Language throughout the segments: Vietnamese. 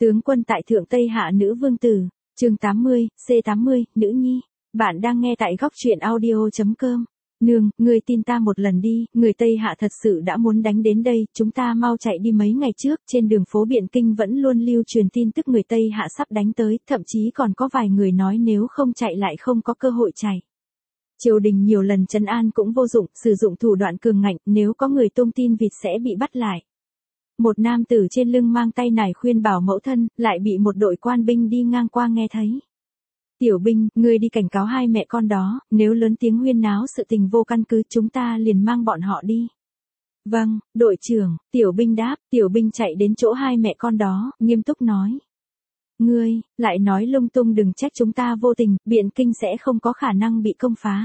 Tướng quân tại Thượng Tây Hạ nữ vương tử, chương 80, C80, nữ nhi. Bạn đang nghe tại góc truyện audio.com. Nương, ngươi tin ta một lần đi, người Tây Hạ thật sự đã muốn đánh đến đây, chúng ta mau chạy đi. Mấy ngày trước, trên đường phố Biện Kinh vẫn luôn lưu truyền tin tức người Tây Hạ sắp đánh tới, thậm chí còn có vài người nói nếu không chạy lại không có cơ hội chạy. Triều đình nhiều lần trấn an cũng vô dụng, sử dụng thủ đoạn cường ngạnh, nếu có người tung tin vịt sẽ bị bắt lại. Một nam tử trên lưng mang tay nải khuyên bảo mẫu thân, lại bị một đội quan binh đi ngang qua nghe thấy. Tiểu binh, ngươi đi cảnh cáo hai mẹ con đó, nếu lớn tiếng huyên náo sự tình vô căn cứ chúng ta liền mang bọn họ đi. Vâng, đội trưởng, tiểu binh đáp, tiểu binh chạy đến chỗ hai mẹ con đó, nghiêm túc nói. Ngươi, lại nói lung tung đừng trách chúng ta vô tình, Biện Kinh sẽ không có khả năng bị công phá.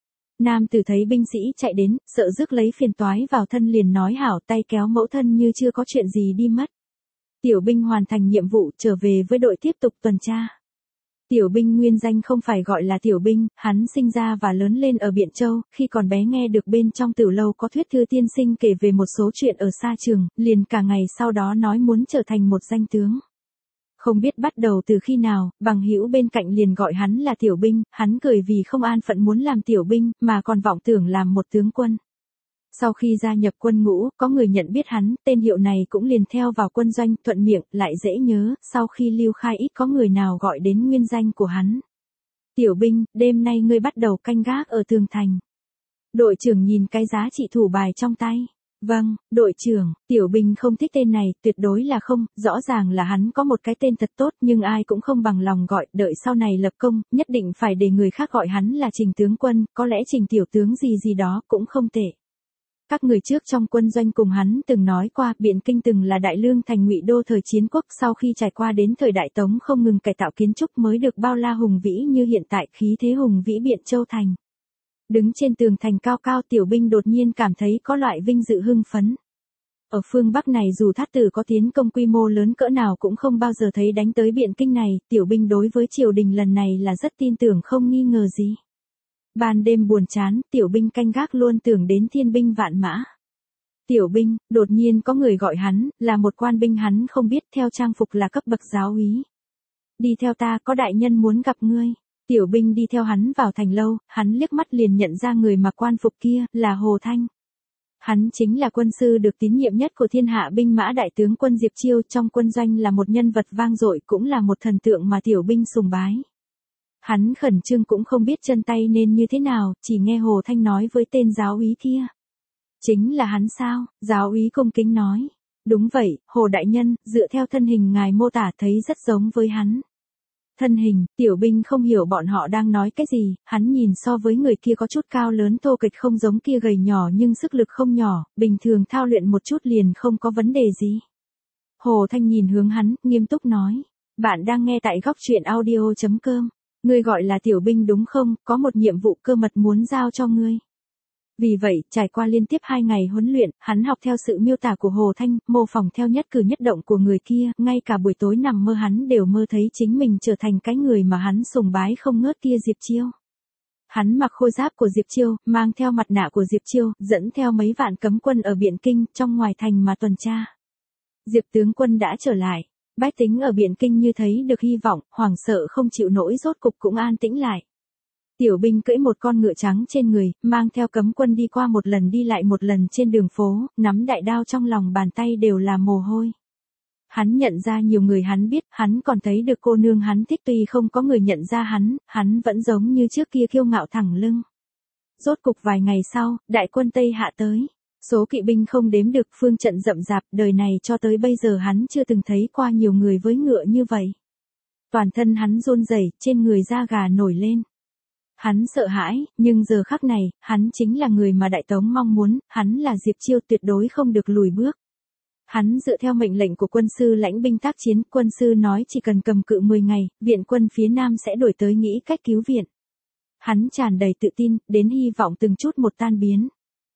Nam tử thấy binh sĩ chạy đến, sợ rước lấy phiền toái vào thân liền nói hảo, tay kéo mẫu thân như chưa có chuyện gì đi mất. Tiểu binh hoàn thành nhiệm vụ trở về với đội tiếp tục tuần tra. Tiểu binh nguyên danh không phải gọi là tiểu binh, hắn sinh ra và lớn lên ở Biện Châu, khi còn bé nghe được bên trong tử lâu có thuyết thư tiên sinh kể về một số chuyện ở xa trường, liền cả ngày sau đó nói muốn trở thành một danh tướng. Không biết bắt đầu từ khi nào, bằng hữu bên cạnh liền gọi hắn là tiểu binh, hắn cười vì không an phận muốn làm tiểu binh, mà còn vọng tưởng làm một tướng quân. Sau khi gia nhập quân ngũ, có người nhận biết hắn, tên hiệu này cũng liền theo vào quân doanh, thuận miệng, lại dễ nhớ, sau khi lưu khai ít có người nào gọi đến nguyên danh của hắn. Tiểu binh, đêm nay ngươi bắt đầu canh gác ở tường thành. Đội trưởng nhìn cái giá trị thủ bài trong tay. Vâng, đội trưởng, tiểu binh không thích tên này, tuyệt đối là không, rõ ràng là hắn có một cái tên thật tốt nhưng ai cũng không bằng lòng gọi, đợi sau này lập công, nhất định phải để người khác gọi hắn là Trình tướng quân, có lẽ Trình tiểu tướng gì gì đó cũng không tệ. Các người trước trong quân doanh cùng hắn từng nói qua, Biện Kinh từng là đại lương thành ngụy đô thời chiến quốc, sau khi trải qua đến thời Đại Tống không ngừng cải tạo kiến trúc mới được bao la hùng vĩ như hiện tại, khí thế hùng vĩ Biện Châu thành. Đứng trên tường thành cao cao, tiểu binh đột nhiên cảm thấy có loại vinh dự hưng phấn. Ở phương Bắc này dù thát tử có tiến công quy mô lớn cỡ nào cũng không bao giờ thấy đánh tới Biện Kinh này, tiểu binh đối với triều đình lần này là rất tin tưởng không nghi ngờ gì. Ban đêm buồn chán, tiểu binh canh gác luôn tưởng đến thiên binh vạn mã. Tiểu binh, đột nhiên có người gọi hắn, là một quan binh hắn không biết, theo trang phục là cấp bậc giáo úy. Đi theo ta, có đại nhân muốn gặp ngươi. Tiểu binh đi theo hắn vào thành lâu, hắn liếc mắt liền nhận ra người mặc quan phục kia, là Hồ Thanh. Hắn chính là quân sư được tín nhiệm nhất của thiên hạ binh mã đại tướng quân Diệp Chiêu, trong quân doanh là một nhân vật vang dội, cũng là một thần tượng mà tiểu binh sùng bái. Hắn khẩn trương cũng không biết chân tay nên như thế nào, chỉ nghe Hồ Thanh nói với tên giáo úy kia. Chính là hắn sao? Giáo úy cung kính nói. Đúng vậy, Hồ đại nhân, dựa theo thân hình ngài mô tả thấy rất giống với hắn. Thân hình, tiểu binh không hiểu bọn họ đang nói cái gì, hắn nhìn so với người kia có chút cao lớn thô kệch không giống kia gầy nhỏ nhưng sức lực không nhỏ, bình thường thao luyện một chút liền không có vấn đề gì. Hồ Thanh nhìn hướng hắn, nghiêm túc nói. Bạn đang nghe tại góc truyện audio.com. Ngươi gọi là tiểu binh đúng không, có một nhiệm vụ cơ mật muốn giao cho ngươi. Vì vậy, trải qua liên tiếp 2 ngày huấn luyện, hắn học theo sự miêu tả của Hồ Thanh, mô phỏng theo nhất cử nhất động của người kia, ngay cả buổi tối nằm mơ hắn đều mơ thấy chính mình trở thành cái người mà hắn sùng bái không ngớt kia Diệp Chiêu. Hắn mặc khôi giáp của Diệp Chiêu, mang theo mặt nạ của Diệp Chiêu, dẫn theo mấy vạn cấm quân ở Biện Kinh, trong ngoài thành mà tuần tra. Diệp tướng quân đã trở lại. Bách tính ở Biện Kinh như thấy được hy vọng, hoảng sợ không chịu nổi rốt cục cũng an tĩnh lại. Tiểu binh cưỡi một con ngựa trắng trên người, mang theo cấm quân đi qua một lần đi lại một lần trên đường phố, nắm đại đao trong lòng bàn tay đều là mồ hôi. Hắn nhận ra nhiều người hắn biết, hắn còn thấy được cô nương hắn thích tuy không có người nhận ra hắn vẫn giống như trước kia kiêu ngạo thẳng lưng. Rốt cục vài ngày sau, đại quân Tây Hạ tới. Số kỵ binh không đếm được, phương trận rậm rạp, đời này cho tới bây giờ hắn chưa từng thấy qua nhiều người với ngựa như vậy. Toàn thân hắn run rẩy, trên người da gà nổi lên. Hắn sợ hãi, nhưng giờ khắc này, hắn chính là người mà Đại Tống mong muốn, hắn là Diệp Chiêu tuyệt đối không được lùi bước. Hắn dựa theo mệnh lệnh của quân sư lãnh binh tác chiến, quân sư nói chỉ cần cầm cự 10 ngày, viện quân phía Nam sẽ đổi tới nghĩ cách cứu viện. Hắn tràn đầy tự tin, đến hy vọng từng chút một tan biến.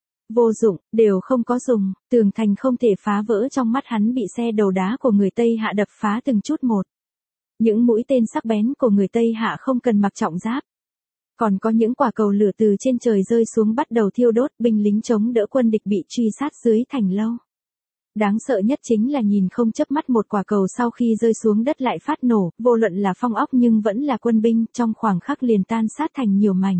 Vô dụng, đều không có dùng, tường thành không thể phá vỡ, trong mắt hắn bị xe đầu đá của người Tây Hạ đập phá từng chút một. Những mũi tên sắc bén của người Tây Hạ không cần mặc trọng giáp. Còn có những quả cầu lửa từ trên trời rơi xuống bắt đầu thiêu đốt, binh lính chống đỡ quân địch bị truy sát dưới thành lâu. Đáng sợ nhất chính là nhìn không chớp mắt một quả cầu sau khi rơi xuống đất lại phát nổ, vô luận là phong ốc nhưng vẫn là quân binh, trong khoảng khắc liền tan sát thành nhiều mảnh.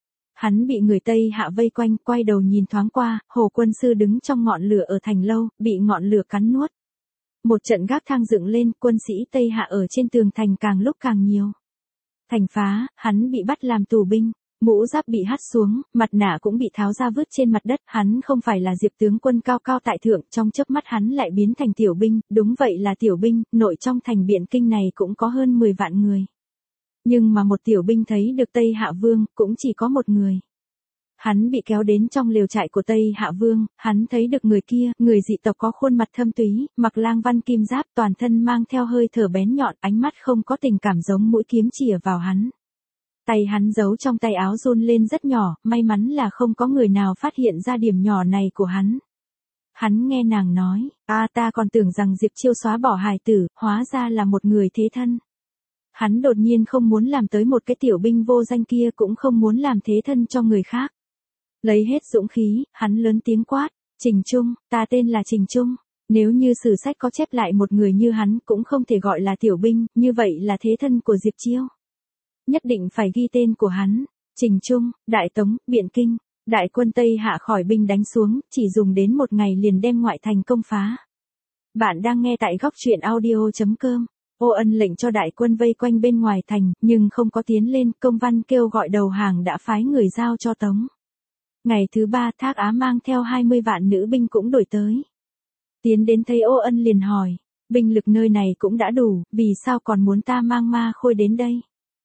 Hắn bị người Tây Hạ vây quanh, quay đầu nhìn thoáng qua, Hồ quân sư đứng trong ngọn lửa ở thành lâu, bị ngọn lửa cắn nuốt. Một trận gác thang dựng lên, quân sĩ Tây Hạ ở trên tường thành càng lúc càng nhiều. Thành phá, hắn bị bắt làm tù binh, mũ giáp bị hất xuống, mặt nạ cũng bị tháo ra vứt trên mặt đất, hắn không phải là Diệp tướng quân cao cao tại thượng, trong chớp mắt hắn lại biến thành tiểu binh, đúng vậy là tiểu binh, nội trong thành Biện Kinh này cũng có hơn 10 vạn người. Nhưng mà một tiểu binh thấy được Tây Hạ Vương, cũng chỉ có một người. Hắn bị kéo đến trong lều trại của Tây Hạ Vương, hắn thấy được người kia, người dị tộc có khuôn mặt thâm túy, mặc lang văn kim giáp, toàn thân mang theo hơi thở bén nhọn, ánh mắt không có tình cảm giống mũi kiếm chĩa vào hắn. Tay hắn giấu trong tay áo run lên rất nhỏ, may mắn là không có người nào phát hiện ra điểm nhỏ này của hắn. Hắn nghe nàng nói, ta còn tưởng rằng Diệp Chiêu xóa bỏ hài tử, hóa ra là một người thế thân. Hắn đột nhiên không muốn làm tới một cái tiểu binh vô danh kia, cũng không muốn làm thế thân cho người khác. Lấy hết dũng khí, hắn lớn tiếng quát, Trình Trung, ta tên là Trình Trung. Nếu như sử sách có chép lại một người như hắn cũng không thể gọi là tiểu binh, như vậy là thế thân của Diệp Chiêu. Nhất định phải ghi tên của hắn, Trình Trung, Đại Tống, Biện Kinh. Đại quân Tây Hạ khỏi binh đánh xuống, chỉ dùng đến một ngày liền đem ngoại thành công phá. Bạn đang nghe tại góc truyện audio.com. Ô Ân lệnh cho đại quân vây quanh bên ngoài thành, nhưng không có tiến lên, công văn kêu gọi đầu hàng đã phái người giao cho Tống. Ngày thứ 3 Thác Á mang theo 20 vạn nữ binh cũng đổi tới. Tiến đến thấy Ô Ân liền hỏi, binh lực nơi này cũng đã đủ, vì sao còn muốn ta mang ma khôi đến đây?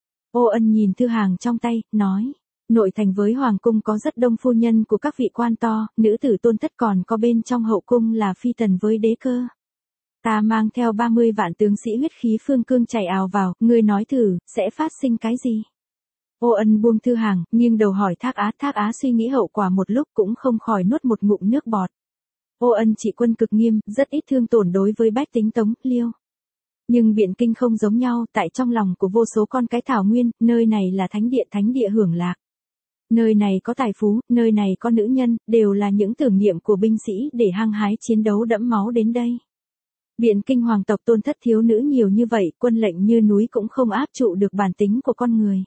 Ô Ân nhìn thư hàng trong tay, nói, nội thành với hoàng cung có rất đông phu nhân của các vị quan to, nữ tử tôn thất còn có bên trong hậu cung là phi tần với đế cơ. Ta mang theo 30 vạn tướng sĩ huyết khí phương cương chảy ào vào, ngươi nói thử, sẽ phát sinh cái gì? Ô Ân buông thư hàng, nhưng đầu hỏi Thác Á suy nghĩ hậu quả một lúc cũng không khỏi nuốt một ngụm nước bọt. Ô Ân trị quân cực nghiêm, rất ít thương tổn đối với bách tính Tống, Liêu. Nhưng Biện Kinh không giống nhau, tại trong lòng của vô số con cái thảo nguyên, nơi này là thánh địa hưởng lạc. Nơi này có tài phú, nơi này có nữ nhân, đều là những tưởng niệm của binh sĩ để hăng hái chiến đấu đẫm máu đến đây. Biện Kinh hoàng tộc tôn thất thiếu nữ nhiều như vậy, quân lệnh như núi cũng không áp trụ được bản tính của con người.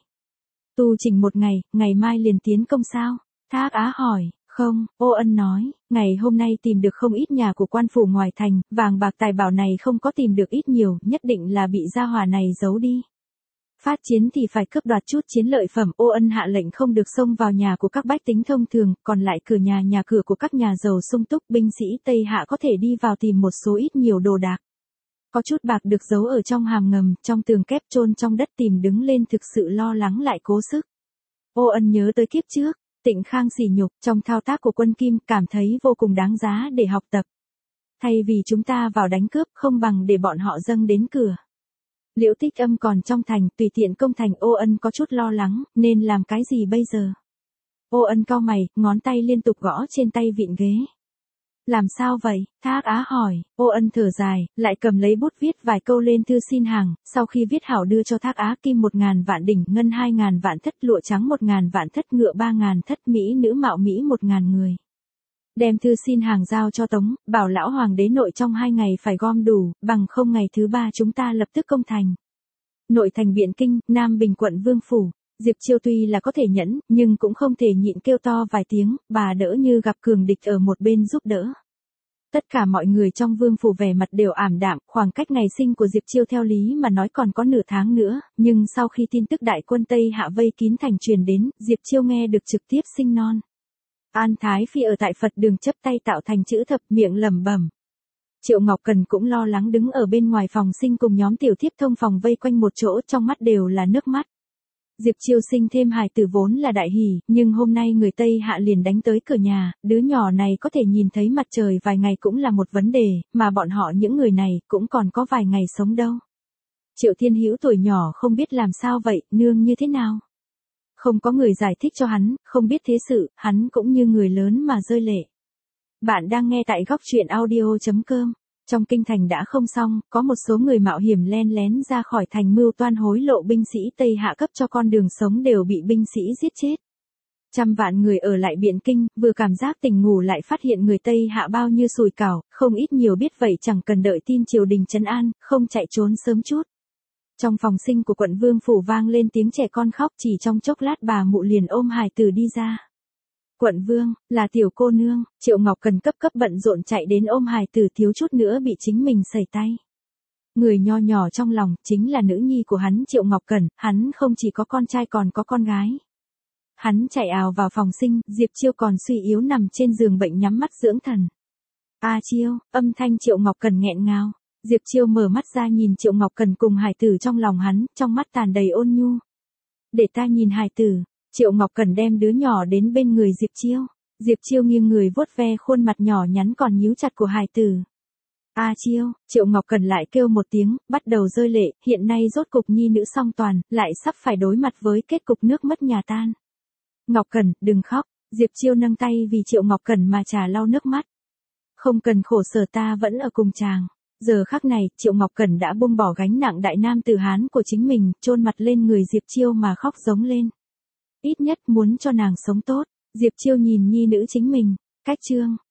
Tu chỉnh một ngày, ngày mai liền tiến công sao? Thác Á hỏi, không, Ô Ân nói, ngày hôm nay tìm được không ít nhà của quan phủ ngoài thành, vàng bạc tài bảo này không có tìm được ít nhiều, nhất định là bị gia hỏa này giấu đi. Phát chiến thì phải cướp đoạt chút chiến lợi phẩm, Ô Ân hạ lệnh không được xông vào nhà của các bách tính thông thường, còn lại cửa nhà cửa của các nhà giàu sung túc, binh sĩ Tây Hạ có thể đi vào tìm một số ít nhiều đồ đạc. Có chút bạc được giấu ở trong hàm ngầm, trong tường kép chôn trong đất tìm đứng lên thực sự lo lắng lại cố sức. Ô Ân nhớ tới kiếp trước, Tịnh Khang sỉ nhục trong thao tác của quân Kim cảm thấy vô cùng đáng giá để học tập. Thay vì chúng ta vào đánh cướp không bằng để bọn họ dâng đến cửa. Liễu Tích Âm còn trong thành, tùy tiện công thành. Ô Ân có chút lo lắng, nên làm cái gì bây giờ? Ô Ân cau mày, ngón tay liên tục gõ trên tay vịn ghế. Làm sao vậy? Thác Á hỏi. Ô Ân thở dài, lại cầm lấy bút viết vài câu lên thư xin hàng, sau khi viết hảo đưa cho Thác Á, kim 1.000 vạn đỉnh, ngân 2.000 vạn thất, lụa trắng 1.000 vạn thất, ngựa 3.000 thất, mỹ nữ mạo mỹ 1.000 người. Đem thư xin hàng giao cho Tống, bảo lão hoàng đế nội trong 2 ngày phải gom đủ, bằng không ngày thứ 3 chúng ta lập tức công thành. Nội thành Biện Kinh, Nam Bình quận Vương phủ. Diệp Chiêu tuy là có thể nhẫn, nhưng cũng không thể nhịn kêu to vài tiếng, bà đỡ như gặp cường địch ở một bên giúp đỡ. Tất cả mọi người trong vương phủ vẻ mặt đều ảm đạm, khoảng cách ngày sinh của Diệp Chiêu theo lý mà nói còn có nửa tháng nữa, nhưng sau khi tin tức đại quân Tây Hạ vây kín thành truyền đến, Diệp Chiêu nghe được trực tiếp sinh non. An Thái Phi ở tại Phật đường chấp tay tạo thành chữ thập, miệng lẩm bẩm. Triệu Ngọc Cần cũng lo lắng đứng ở bên ngoài phòng sinh cùng nhóm tiểu thiếp thông phòng vây quanh một chỗ, trong mắt đều là nước mắt. Diệp Chiêu sinh thêm hài tử vốn là đại hỷ, nhưng hôm nay người Tây Hạ liền đánh tới cửa nhà, đứa nhỏ này có thể nhìn thấy mặt trời vài ngày cũng là một vấn đề, mà bọn họ những người này cũng còn có vài ngày sống đâu. Triệu Thiên Hữu tuổi nhỏ không biết làm sao vậy, nương như thế nào? Không có người giải thích cho hắn, không biết thế sự, hắn cũng như người lớn mà rơi lệ. Bạn đang nghe tại góc truyện audio.com. Trong kinh thành đã không xong, có một số người mạo hiểm len lén ra khỏi thành mưu toan hối lộ binh sĩ Tây Hạ cấp cho con đường sống đều bị binh sĩ giết chết. Trăm vạn người ở lại Biện Kinh, vừa cảm giác tỉnh ngủ lại phát hiện người Tây Hạ bao như sùi cảo, không ít nhiều biết vậy chẳng cần đợi tin triều đình trấn an, không chạy trốn sớm chút. Trong phòng sinh của quận Vương phủ vang lên tiếng trẻ con khóc, chỉ trong chốc lát bà mụ liền ôm hài tử đi ra. Quận Vương, là tiểu cô nương, Triệu Ngọc Cần cấp bận rộn chạy đến ôm hài tử, thiếu chút nữa bị chính mình sẩy tay. Người nho nhỏ trong lòng, chính là nữ nhi của hắn Triệu Ngọc Cần, hắn không chỉ có con trai còn có con gái. Hắn chạy ào vào phòng sinh, Diệp Chiêu còn suy yếu nằm trên giường bệnh nhắm mắt dưỡng thần. A Chiêu, âm thanh Triệu Ngọc Cần nghẹn ngào. Diệp Chiêu mở mắt ra nhìn Triệu Ngọc Cần cùng hài tử trong lòng hắn, trong mắt tràn đầy ôn nhu. Để ta nhìn hài tử. Triệu Ngọc Cần đem đứa nhỏ đến bên người Diệp Chiêu. Diệp Chiêu nghiêng người vuốt ve khuôn mặt nhỏ nhắn còn nhíu chặt của hài tử. A Chiêu, Triệu Ngọc Cần lại kêu một tiếng, bắt đầu rơi lệ, hiện nay rốt cục nhi nữ song toàn, lại sắp phải đối mặt với kết cục nước mất nhà tan. Ngọc Cần, đừng khóc, Diệp Chiêu nâng tay vì Triệu Ngọc Cần mà trà lau nước mắt. Không cần khổ sở, ta vẫn ở cùng chàng. Giờ khắc này, Triệu Ngọc Cần đã buông bỏ gánh nặng đại nam tử Hán của chính mình, chôn mặt lên người Diệp Chiêu mà khóc giống lên. Ít nhất muốn cho nàng sống tốt. Diệp Chiêu nhìn nhi nữ chính mình. Cách chương